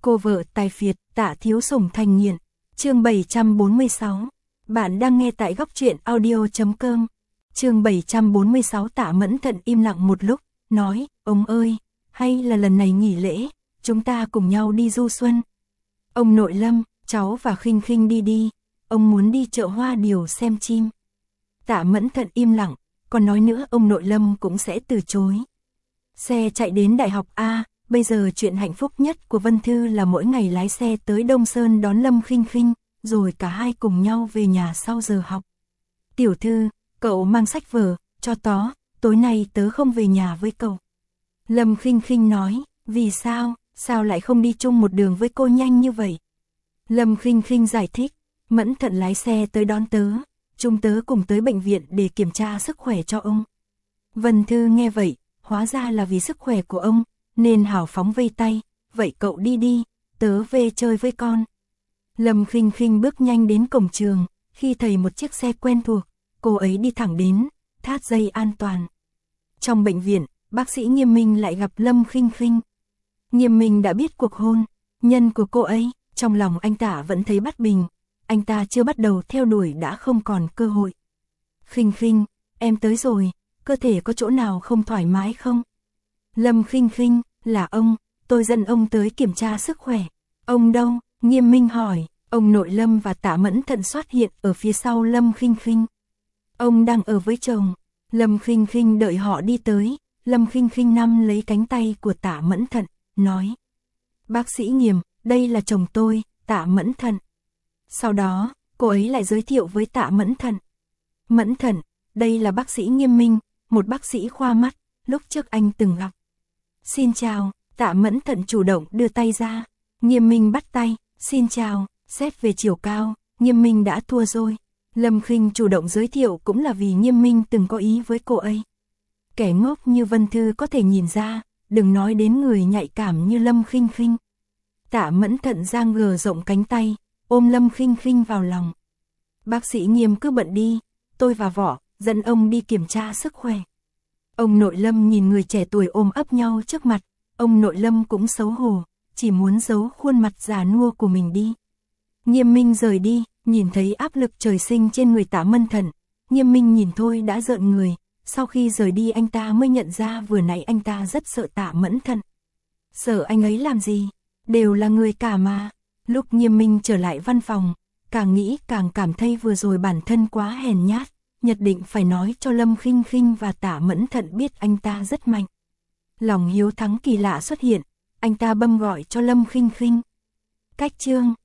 Cô vợ tài phiệt, Tạ Thiếu Sủng thành nghiện. Chương 746. Bạn đang nghe tại góc truyện audio.com. Chương 746. Tạ Mẫn Thận im lặng một lúc, nói, ông ơi, hay là lần này nghỉ lễ, chúng ta cùng nhau đi du xuân. Ông nội Lâm, cháu và Khinh Khinh đi, ông muốn đi chợ Hoa Điều xem chim. Tạ Mẫn Thận im lặng, còn nói nữa ông nội Lâm cũng sẽ từ chối. Xe chạy đến đại học A, bây giờ chuyện hạnh phúc nhất của Vân Thư là mỗi ngày lái xe tới Đông Sơn đón Lâm Khinh Khinh, rồi cả hai cùng nhau về nhà sau giờ học. Tiểu Thư, cậu mang sách vở, cho tó, tối nay tớ không về nhà với cậu. Lâm Khinh Khinh nói, vì sao lại không đi chung một đường với cô nhanh như vậy? Lâm Khinh Khinh giải thích, Mẫn Thận lái xe tới đón tớ, chúng tớ cùng tới bệnh viện để kiểm tra sức khỏe cho ông. Vân Thư nghe vậy, hóa ra là vì sức khỏe của ông, nên hào phóng vây tay, vậy cậu đi, tớ về chơi với con. Lâm Khinh Khinh bước nhanh đến cổng trường, khi thấy một chiếc xe quen thuộc, cô ấy đi thẳng đến, thắt dây an toàn. Trong bệnh viện, bác sĩ Nghiêm Minh lại gặp Lâm Khinh Khinh. Nghiêm Minh đã biết cuộc hôn nhân của cô ấy, trong lòng anh ta vẫn thấy bất bình, anh ta chưa bắt đầu theo đuổi đã không còn cơ hội. Khinh Khinh, em tới rồi, cơ thể có chỗ nào không thoải mái không? Lâm Khinh Khinh, là ông, tôi dẫn ông tới kiểm tra sức khỏe. Ông đâu? Nghiêm Minh hỏi. Ông nội Lâm và Tạ Mẫn Thận xuất hiện ở phía sau Lâm Khinh Khinh. Ông đang ở với chồng. Lâm Khinh Khinh đợi họ đi tới, Lâm Khinh Khinh nắm lấy cánh tay của Tạ Mẫn Thận, nói: "Bác sĩ Nghiêm, đây là chồng tôi, Tạ Mẫn Thận." Sau đó, cô ấy lại giới thiệu với Tạ Mẫn Thận. "Mẫn Thận, đây là bác sĩ Nghiêm Minh, một bác sĩ khoa mắt, lúc trước anh từng gặp." "Xin chào." Tạ Mẫn Thận chủ động đưa tay ra. Nghiêm Minh bắt tay, "Xin chào." Xét về chiều cao, Nghiêm Minh đã thua rồi. Lâm Khinh chủ động giới thiệu cũng là vì Nghiêm Minh từng có ý với cô ấy. Kẻ ngốc như Vân Thư có thể nhìn ra, đừng nói đến người nhạy cảm như Lâm Khinh Khinh. Tạ Mẫn Thận giang gờ rộng cánh tay, ôm Lâm Khinh Khinh vào lòng. "Bác sĩ Nghiêm cứ bận đi, tôi và Võ dẫn ông đi kiểm tra sức khỏe." Ông nội Lâm nhìn người trẻ tuổi ôm ấp nhau trước mặt, ông nội Lâm cũng xấu hổ, chỉ muốn giấu khuôn mặt già nua của mình đi. Nghiêm Minh rời đi, nhìn thấy áp lực trời sinh trên người Tạ Mẫn Thận, Nghiêm Minh nhìn thôi đã rợn người, sau khi rời đi anh ta mới nhận ra vừa nãy anh ta rất sợ Tạ Mẫn Thận. Sợ anh ấy làm gì? Đều là người cả mà. Lúc Nghiêm Minh trở lại văn phòng, càng nghĩ càng cảm thấy vừa rồi bản thân quá hèn nhát, nhất định phải nói cho Lâm Khinh Khinh và Tạ Mẫn Thận biết anh ta rất mạnh. Lòng hiếu thắng kỳ lạ xuất hiện, anh ta bấm gọi cho Lâm Khinh Khinh. Cách chương